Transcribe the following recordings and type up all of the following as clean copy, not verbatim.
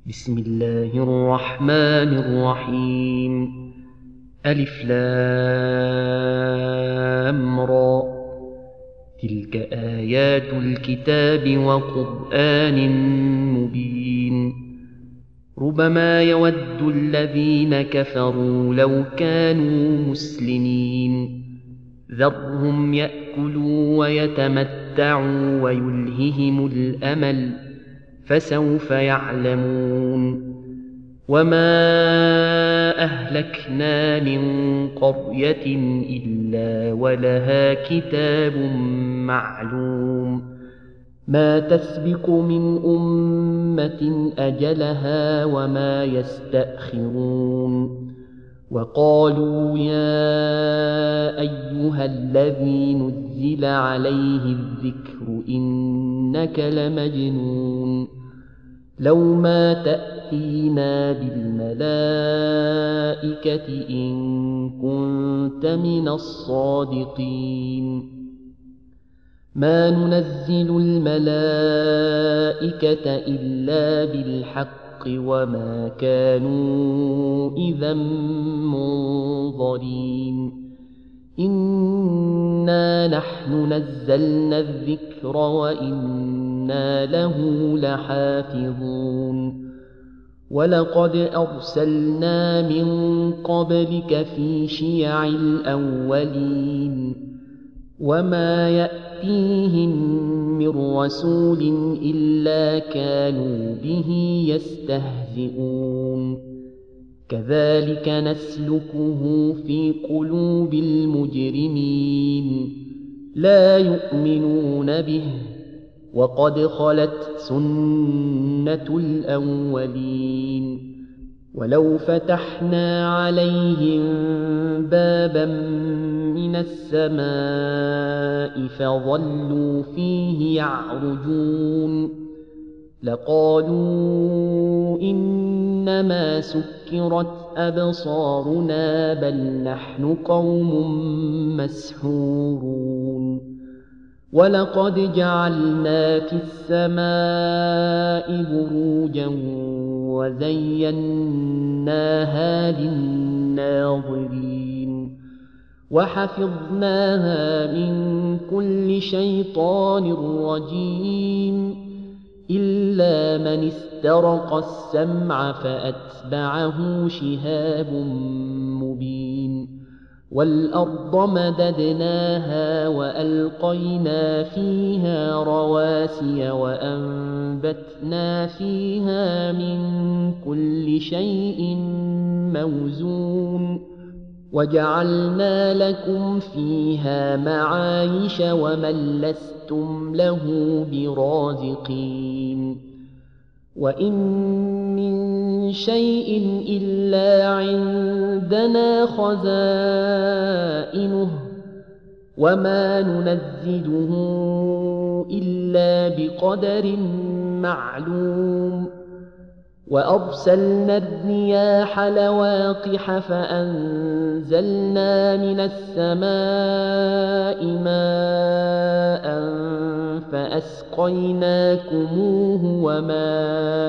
بسم الله الرحمن الرحيم. ألف لام را، تلك آيات الكتاب وقرآن مبين. ربما يود الذين كفروا لو كانوا مسلمين. ذرهم يأكلوا ويتمتعوا ويلههم الأمل، فسوف يعلمون. وما أهلكنا من قرية إلا ولها كتاب معلوم، ما تسبق من أمة أجلها وما يستأخرون. وقالوا يا أيها الذي نزل عليه الذكر إنك لمجنون، لو ما تأتينا بالملائكة إن كنت من الصادقين. ما ننزل الملائكة إلا بالحق وما كانوا إذا منظرين. إنا نحن نزلنا الذكر وإنا له لحافظون. ولقد أرسلنا من قبلك في شيع الأولين، وما يأتيهم من رسول إلا كانوا به يستهزئون. كذلك نسلكه في قلوب المجرمين، لا يؤمنون به وقد خلت سنة الأولين. ولو فتحنا عليهم بابا من السماء فظلوا فيه يعرجون لقالوا إنما سكرت أبصارنا بل نحن قوم مسحورون. ولقد جعلنا في السماء بروجا وزيناها للناظرين، وحفظناها من كل شيطان رجيم إلا من استرق السمع فأتبعه شهاب مبين. والأرض مددناها وألقينا فيها رواسي وأنبتنا فيها من كل شيء موزون، وجعلنا لكم فيها معايش ومن لستم له برازقين. وإن من شيء إلا عندنا خزائنه وما ننزله إلا بقدر معلوم. وأرسلنا الرياح لواقح فأنزلنا من السماء ماء فأسقيناكموه وما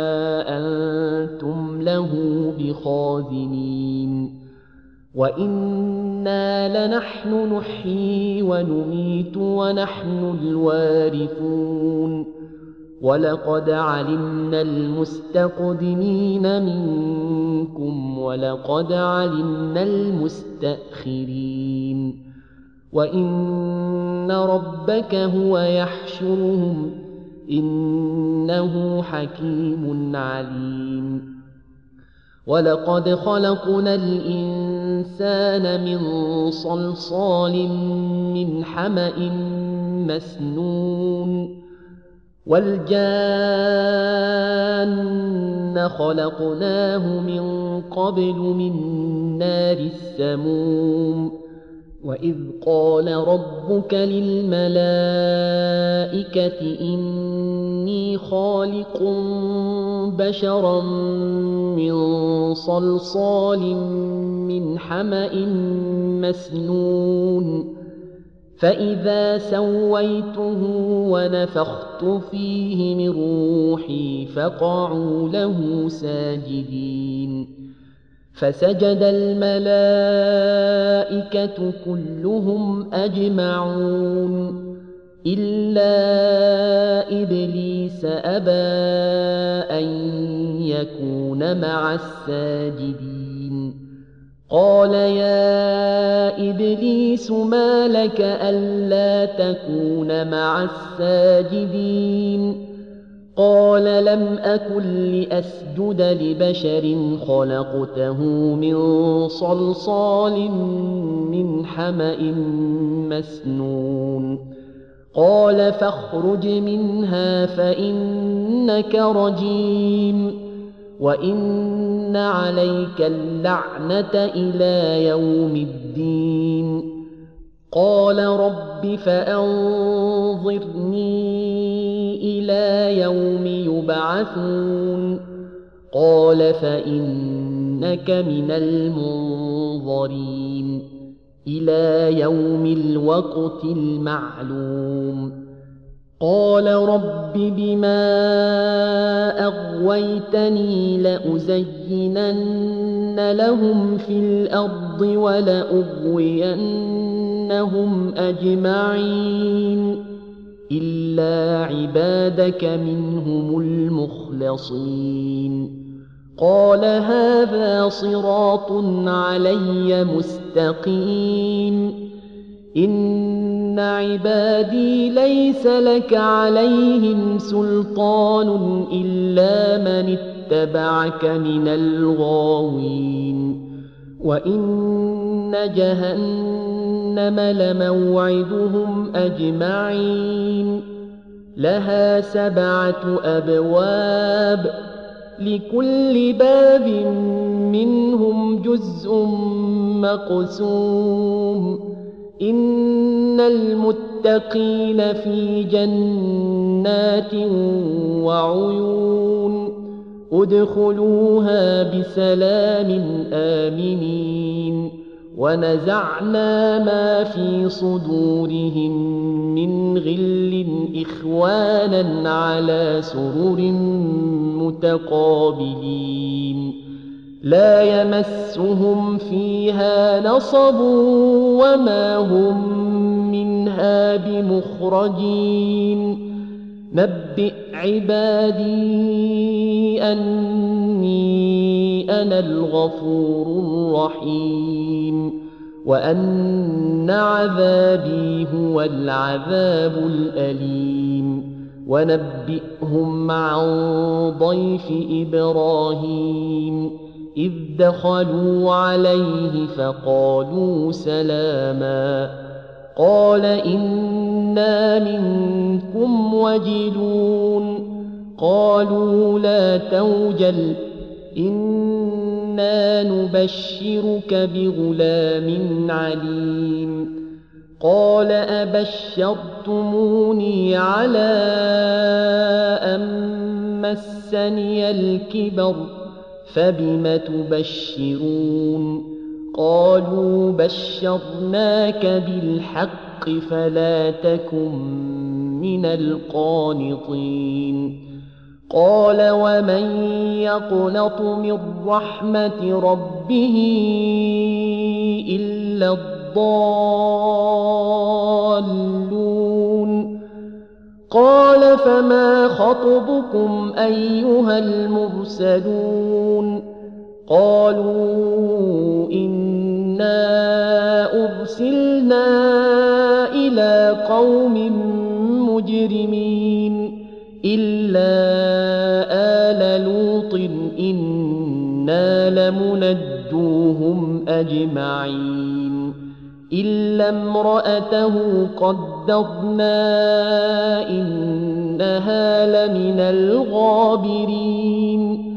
أنتم له بخازنين. وإنا لنحن نحيي ونميت ونحن الوارثون. ولقد علمنا المستقدمين منكم ولقد علمنا المستأخرين. وإن ربك هو يحشرهم إنه حكيم عليم. ولقد خلقنا الإنسان من صلصال من حمأ مسنون، والجان خلقناه من قبل من نار السموم. وإذ قال ربك للملائكة إني خالق بشرا من صلصال من حمأ مسنون فإذا سويته ونفخت فيه من روحي فقعوا له ساجدين فسجد الملائكة كلهم أجمعون إلا إبليس أبى أن يكون مع الساجدين قال يا إبليس ما لك ألا تكون مع الساجدين قال لم أكن لأسجد لبشر خلقته من صلصال من حمأ مسنون قال فاخرج منها فإنك رجيم وإن عليك اللعنة إلى يوم الدين قال رب فأنظرني إلى يوم يبعثون قال فإنك من المنظرين إلى يوم الوقت المعلوم قال رب بما أغويتني لأزينن لهم في الأرض ولأغوينهم أجمعين إلا عبادك منهم المخلصين قال هذا صراط علي مستقيم إن عبادي ليس لك عليهم سلطان إلا من اتبعك من الغاوين وإن جهنم لموعدهم أجمعين لها 7 أبواب لكل باب منهم جزء مقسوم إن المتقين في جنات وعيون ادخلوها بسلام آمنين ونزعنا ما في صدورهم من غل إخوانا على سرر متقابلين لا يمسهم فيها نصب وما هم منها بمخرجين نبئ عبادي أني أنا الغفور الرحيم وأن عذابي هو العذاب الأليم ونبئهم عن ضيف إبراهيم إذ دخلوا عليه فقالوا سلاما قال إنا منكم وجلون قالوا لا توجل إنا نبشرك بغلام عليم قال أبشرتموني على أن مسني الكبر فبم تبشرون قالوا بشرناك بالحق فلا تكن من القانطين قال ومن يقنط من رحمة ربه إلا الضالون قال فما خطبكم أيها المرسلون قالوا إنا أرسلنا إلى قوم مجرمين إلا آل لوط إنا لمنجوهم أجمعين إلا امرأته قدرنا إنها لمن الغابرين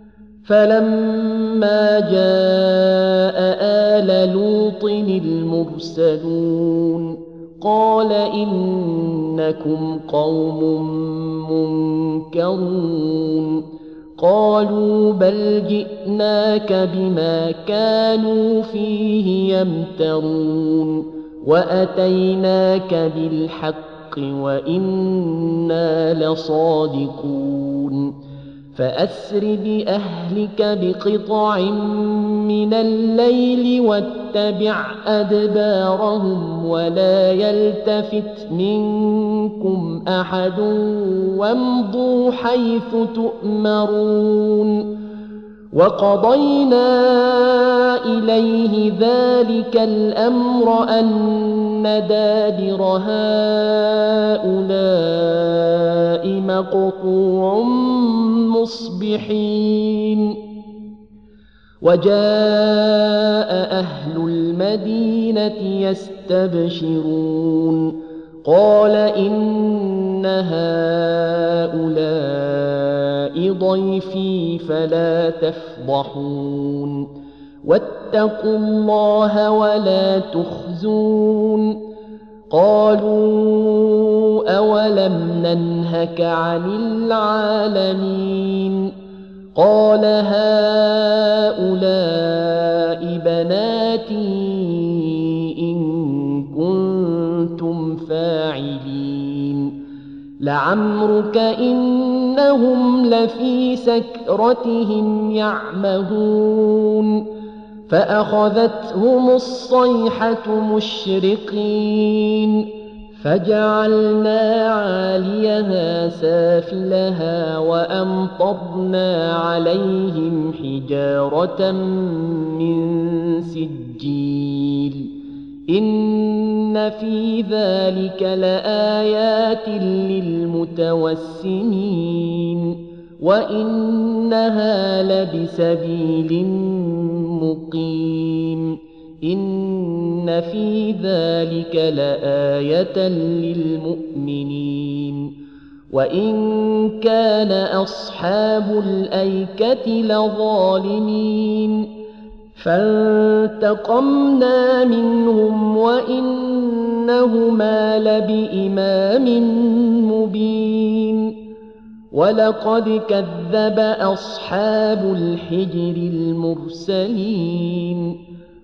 فلما جاء آل لوط المرسلون قال إنكم قوم منكرون قالوا بل جئناك بما كانوا فيه يمترون وأتيناك بالحق وإنا لصادقون فأسر بأهلك بقطع من الليل واتبع أدبارهم ولا يلتفت منكم أحد وامضوا حيث تؤمرون وقضينا إليه ذلك الأمر أن دابر هؤلاء مقطوع مصبحين وجاء أهل المدينة يستبشرون قال إن هؤلاء ضيفي فلا تفضحون واتقوا الله ولا تخزون قالوا أولم ننهك عن العالمين قال هؤلاء بناتي إن كنتم فاعلين لعمرك إنهم لفي سكرتهم يعمهون فأخذتهم الصيحة مشرقين فجعلنا عاليها سافلها وأمطرنا عليهم حجارة من سجيل إن في ذلك لآيات للمتوسمين وإنها لبسبيل مقيم إن في ذلك لآية للمؤمنين وإن كان أصحاب الأيكة لظالمين فانتقمنا منهم وإنهما لبإمام مبين ولقد كذب أصحاب الحجر المرسلين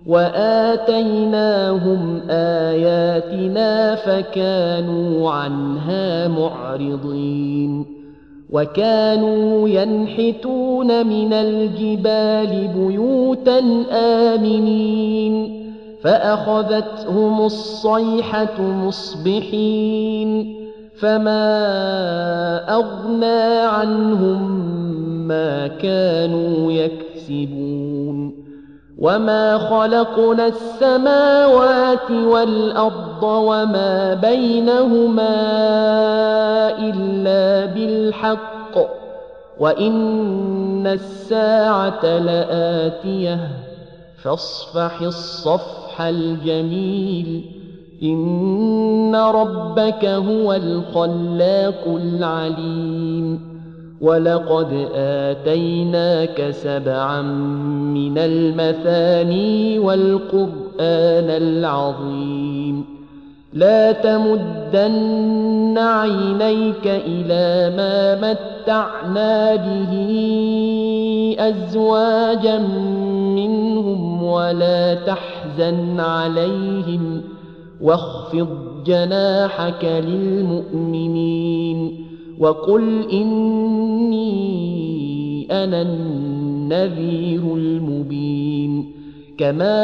وآتيناهم آياتنا فكانوا عنها معرضين وكانوا ينحتون من الجبال بيوتا آمنين فأخذتهم الصيحة مصبحين فما أغنى عنهم ما كانوا يكسبون وما خلقنا السماوات والأرض وما بينهما إلا بالحق وإن الساعة لآتية فاصفح الصفح الجميل إن ربك هو الخلاق العليم ولقد آتيناك 7 من المثاني والقرآن العظيم لا تمدن عينيك إلى ما متعنا به أزواجا منهم ولا تحزن عليهم واخفض جناحك للمؤمنين وقل إني أنا النذير المبين كما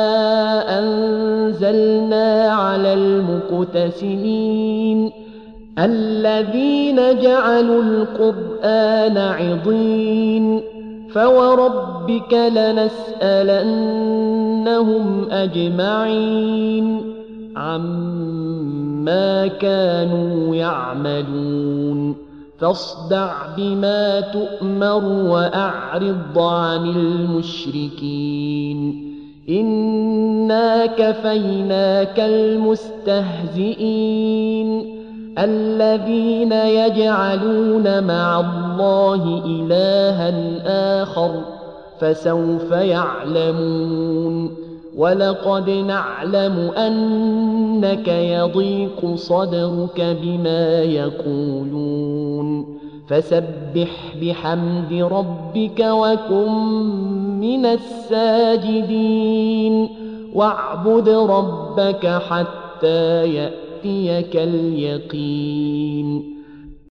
أنزلنا على المقتسمين الذين جعلوا القرآن عضين فوربك لنسألنهم أجمعين عما كانوا يعملون فاصدع بما تؤمر وأعرض عن المشركين إنا كفيناك المستهزئين الذين يجعلون مع الله إلها آخر فسوف يعلمون ولقد نعلم أنك يضيق صدرك بما يقولون فسبح بحمد ربك وكن من الساجدين واعبد ربك حتى يأتيك اليقين